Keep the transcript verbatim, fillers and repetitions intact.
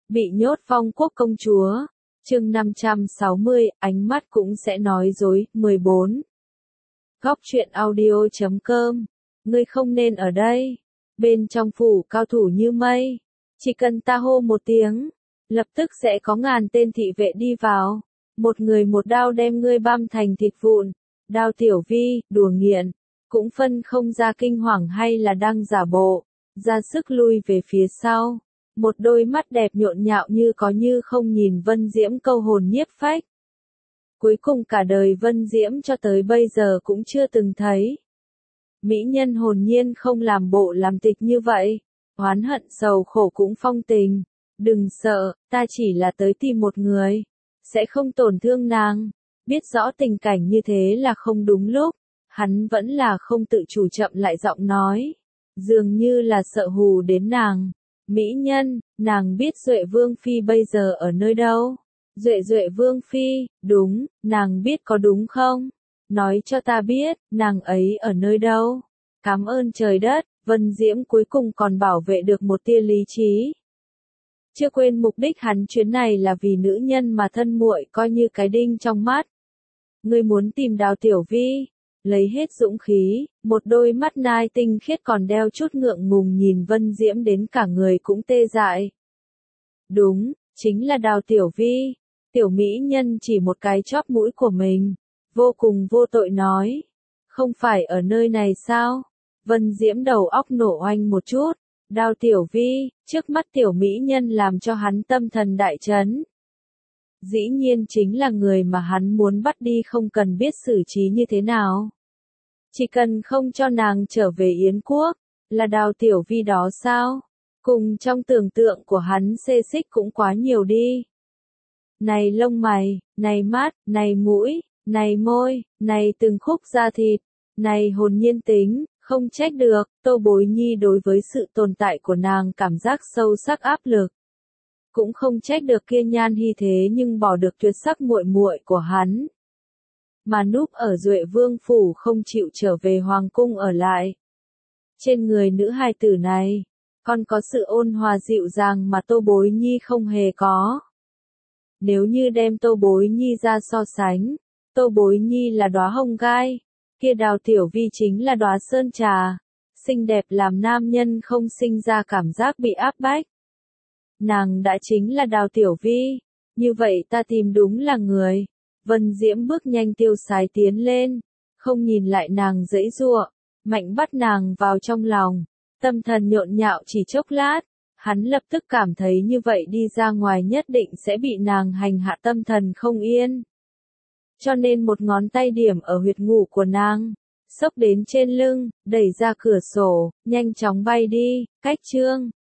Bị nhốt Phong Quốc công chúa. Chương năm trăm sáu mươi, ánh mắt cũng sẽ nói dối. mười bốn. Góc truyện audio chấm com. Ngươi không nên ở đây. Bên trong phủ cao thủ như mây. Chỉ cần ta hô một tiếng, lập tức sẽ có ngàn tên thị vệ đi vào. Một người một đao đem ngươi băm thành thịt vụn. Đao Tiểu Vi, đùa nghiện. Cũng phân không ra kinh hoàng hay là đang giả bộ. Ra sức lui về phía sau. Một đôi mắt đẹp nhộn nhạo như có như không nhìn Vân Diễm câu hồn nhiếp phách. Cuối cùng cả đời Vân Diễm cho tới bây giờ cũng chưa từng thấy. Mỹ nhân hồn nhiên không làm bộ làm tịch như vậy. Oán hận sầu khổ cũng phong tình. Đừng sợ, ta chỉ là tới tìm một người. Sẽ không tổn thương nàng. Biết rõ tình cảnh như thế là không đúng lúc. Hắn vẫn là không tự chủ chậm lại giọng nói. Dường như là sợ hù đến nàng. Mỹ nhân, nàng biết Duệ Vương Phi bây giờ ở nơi đâu? Duệ Duệ Vương Phi, đúng, nàng biết có đúng không? Nói cho ta biết, nàng ấy ở nơi đâu? Cảm ơn trời đất, Vân Diễm cuối cùng còn bảo vệ được một tia lý trí. Chưa quên mục đích hắn chuyến này là vì nữ nhân mà thân muội coi như cái đinh trong mắt. Ngươi muốn tìm Đào Tiểu Vi? Lấy hết dũng khí, một đôi mắt nai tinh khiết còn đeo chút ngượng ngùng nhìn Vân Diễm đến cả người cũng tê dại. Đúng, chính là Đào Tiểu Vi. Tiểu mỹ nhân chỉ một cái chóp mũi của mình. Vô cùng vô tội nói. Không phải ở nơi này sao? Vân Diễm đầu óc nổ oanh một chút. Đào Tiểu Vi, trước mắt tiểu mỹ nhân làm cho hắn tâm thần đại chấn. Dĩ nhiên chính là người mà hắn muốn bắt đi không cần biết xử trí như thế nào. Chỉ cần không cho nàng trở về Yến Quốc, là Đào Tiểu Vi đó sao? Cùng trong tưởng tượng của hắn xê xích cũng quá nhiều đi. Này lông mày, này mắt, này mũi, này môi, này từng khúc da thịt, này hồn nhiên tính, không trách được, Tô Bối Nhi đối với sự tồn tại của nàng cảm giác sâu sắc áp lực. Cũng không trách được kia Nhan Hy thế nhưng bỏ được tuyệt sắc muội muội của hắn. Mà núp ở Duệ Vương phủ không chịu trở về hoàng cung ở lại. Trên người nữ hài tử này, còn có sự ôn hòa dịu dàng mà Tô Bối Nhi không hề có. Nếu như đem Tô Bối Nhi ra so sánh, Tô Bối Nhi là đóa hồng gai, kia Đào Tiểu Vi chính là đóa sơn trà, xinh đẹp làm nam nhân không sinh ra cảm giác bị áp bách. Nàng đã chính là Đào Tiểu Vi, như vậy ta tìm đúng là người. Vân Diễm bước nhanh tiêu sái tiến lên, không nhìn lại nàng giãy giụa, mạnh bắt nàng vào trong lòng, tâm thần nhộn nhạo chỉ chốc lát, hắn lập tức cảm thấy như vậy đi ra ngoài nhất định sẽ bị nàng hành hạ tâm thần không yên. Cho nên một ngón tay điểm ở huyệt ngủ của nàng, xốc đến trên lưng, đẩy ra cửa sổ, nhanh chóng bay đi, cách chương.